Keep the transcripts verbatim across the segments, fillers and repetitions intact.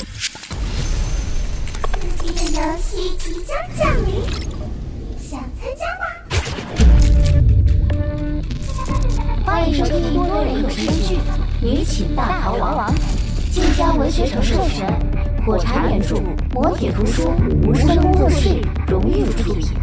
刺激的游戏即将降临，想参加吗？ 欢迎收听多人有声剧《女寝大逃亡》，晋江文学城授权，火柴原著，磨铁图书，无声工作室荣誉出品。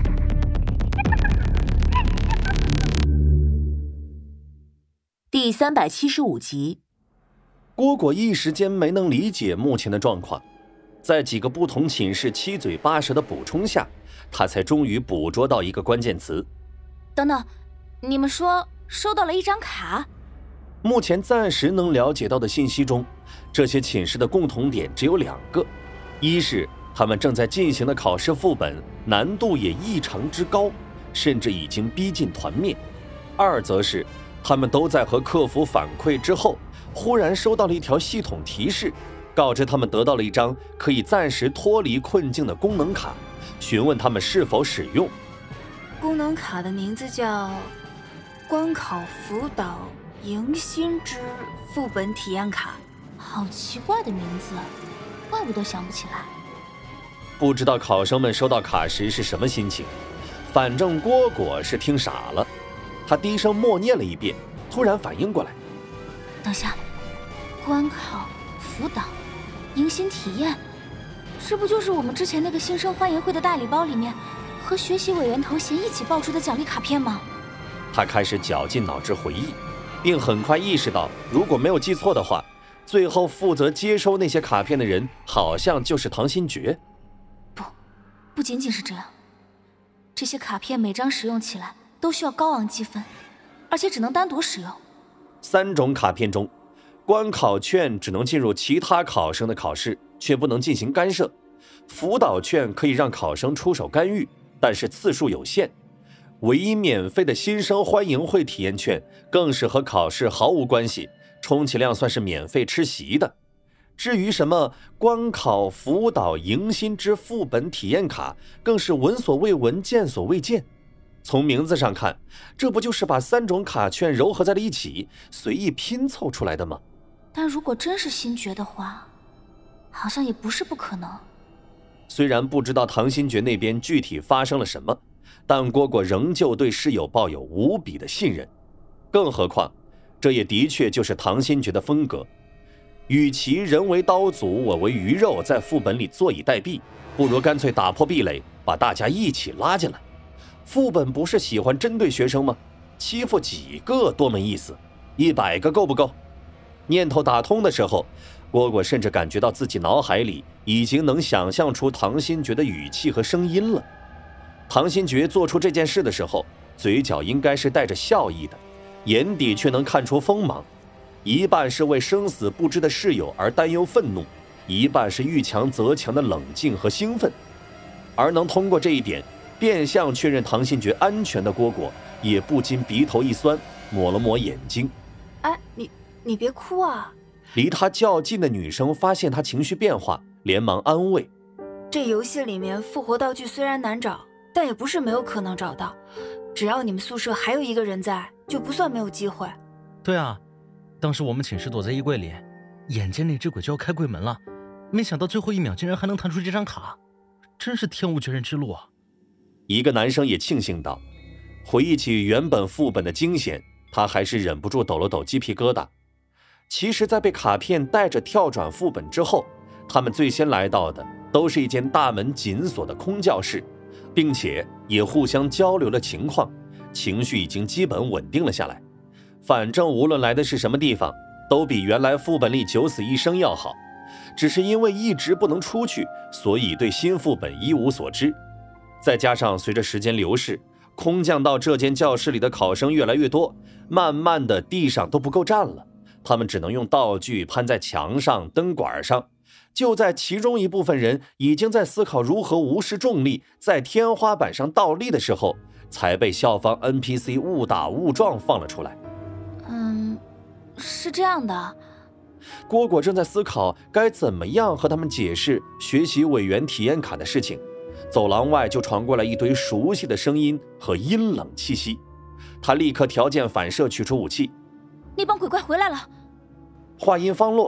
第三百七十五集。 蝈蝈一时间没能理解目前的状况，在几个不同寝室七嘴八舌的补充下，他才终于捕捉到一个关键词。 等等，你们说收到了一张卡？ 目前暂时能了解到的信息中，这些寝室的共同点只有两个，一是他们正在进行的考试副本难度也异常之高，甚至已经逼近团灭；二则是他们都在和客服反馈之后，忽然收到了一条系统提示，告知他们得到了一张可以暂时脱离困境的功能卡，询问他们是否使用。 功能卡的名字叫关考辅导迎新之副本体验卡。 好奇怪的名字，怪不得想不起来。 不知道考生们收到卡时是什么心情，反正蝈蝈是听傻了。他低声默念了一遍，突然反应过来， 等下，关考辅导迎新体验，这不就是我们之前那个新生欢迎会的大礼包里面和学习委员头衔一起爆出的奖励卡片吗？ 他开始绞尽脑汁回忆，并很快意识到，如果没有记错的话，最后负责接收那些卡片的人好像就是唐新觉。 不，不仅仅是这样，这些卡片每张使用起来都需要高昂积分，而且只能单独使用。 三种卡片中，关考券只能进入其他考生的考试，却不能进行干涉；辅导券可以让考生出手干预，但是次数有限；唯一免费的新生欢迎会体验券更是和考试毫无关系，充其量算是免费吃席的。至于什么关考辅导迎新之副本体验卡，更是闻所未闻，见所未见。从名字上看，这不就是把三种卡券糅合在了一起，随意拼凑出来的吗？ 但如果真是新觉的话，好像也不是不可能。 虽然不知道唐新觉那边具体发生了什么，但蝈蝈仍旧对室友抱有无比的信任。更何况，这也的确就是唐新觉的风格。与其人为刀俎，我为鱼肉，在副本里坐以待毙，不如干脆打破壁垒，把大家一起拉进来。副本不是喜欢针对学生吗？欺负几个多没意思，一百个够不够？念头打通的时候，蝈蝈甚至感觉到自己脑海里已经能想象出唐新觉的语气和声音了。唐新觉做出这件事的时候，嘴角应该是带着笑意的，眼底却能看出锋芒，一半是为生死不知的室友而担忧愤怒，一半是遇强则强的冷静和兴奋。而能通过这一点变相确认唐新觉安全的蝈蝈，也不禁鼻头一酸，抹了抹眼睛。 哎，你你别哭啊！ 离他较近的女生发现他情绪变化，连忙安慰。 这游戏里面复活道具虽然难找，但也不是没有可能找到。只要你们宿舍还有一个人在，就不算没有机会。 对啊，当时我们寝室躲在衣柜里，眼见那只鬼就要开柜门了，没想到最后一秒竟然还能弹出这张卡，真是天无绝人之路啊！ 一个男生也庆幸道，回忆起原本副本的惊险，他还是忍不住抖了抖鸡皮疙瘩。其实在被卡片带着跳转副本之后，他们最先来到的都是一间大门紧锁的空教室，并且也互相交流了情况，情绪已经基本稳定了下来。反正无论来的是什么地方，都比原来副本里九死一生要好，只是因为一直不能出去，所以对新副本一无所知。再加上随着时间流逝，空降到这间教室里的考生越来越多，慢慢的地上都不够站了，他们只能用道具攀在墙上、灯管上。就在其中一部分人已经在思考如何无视重力，在天花板上倒立的时候，才被校方 N P C 误打误撞放了出来。 嗯，是这样的。 蝈蝈正在思考该怎么样和他们解释学习委员体验卡的事情，走廊外就传过来一堆熟悉的声音和阴冷气息。他立刻条件反射取出武器。 那帮鬼怪回来了。 话音方落，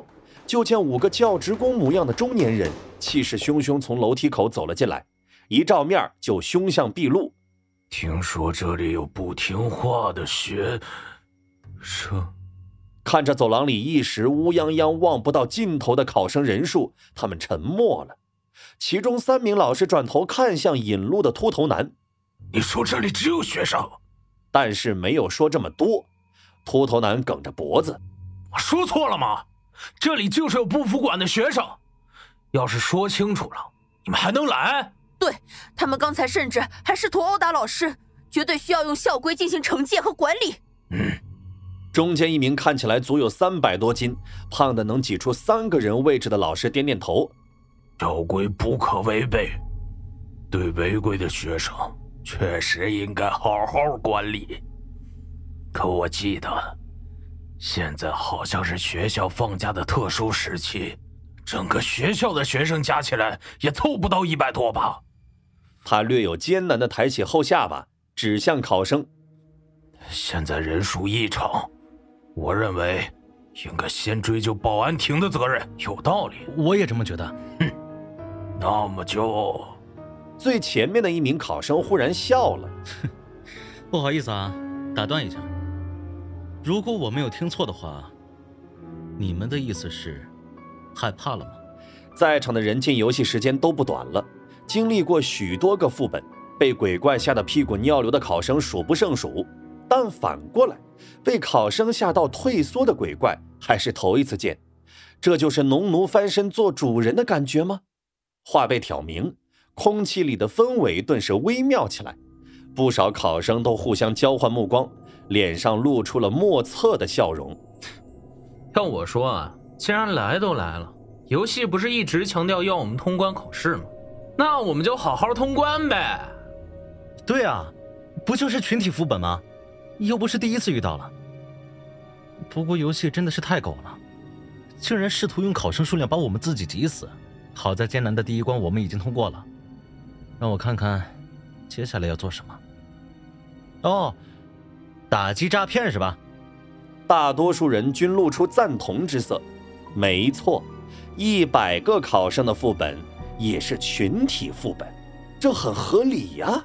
就见五个教职工模样的中年人气势汹汹从楼梯口走了进来，一照面就凶相毕露。 听说这里有不听话的学生。 看着走廊里一时乌泱泱望不到尽头的考生人数，他们沉默了。其中三名老师转头看向引路的秃头男：“ 你说这里只有学生？” 但是没有说这么多。秃头男梗着脖子：“ 我说错了吗？这里就是有不服管的学生，要是说清楚了，你们还能来？” 对，他们刚才甚至还试图殴打老师，绝对需要用校规进行惩戒和管理。 嗯。 中间一名看起来足有三百多斤、胖的能挤出三个人位置的老师点点头：“ 校规不可违背，对违规的学生确实应该好好管理。可我记得，现在好像是学校放假的特殊时期，整个学校的学生加起来也凑不到一百多吧。” 他略有艰难地抬起后下巴，指向考生：“ 现在人数异常，我认为应该先追究保安亭的责任，有道理。” 我也这么觉得。 哼，那么就…… 最前面的一名考生忽然笑了：“ 不好意思啊，打断一下。如果我没有听错的话，你们的意思是害怕了吗？” 在场的人进游戏时间都不短了，经历过许多个副本，被鬼怪吓得屁滚尿流的考生数不胜数。但反过来，被考生吓到退缩的鬼怪还是头一次见。这就是农奴翻身做主人的感觉吗？话被挑明，空气里的氛围顿时微妙起来，不少考生都互相交换目光，脸上露出了莫测的笑容。 要我说啊，既然来都来了，游戏不是一直强调要我们通关考试吗？那我们就好好通关呗。 对啊，不就是群体副本吗？又不是第一次遇到了。不过游戏真的是太狗了，竟然试图用考生数量把我们自己挤死。好在艰难的第一关我们已经通过了，让我看看接下来要做什么。哦，打击诈骗是吧？ 大多数人均露出赞同之色。没错，一百个考生的副本也是群体副本，这很合理呀。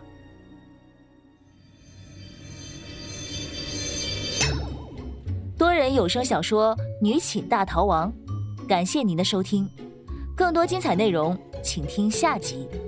多人有声小说《女寝大逃亡》，感谢您的收听，更多精彩内容请听下集。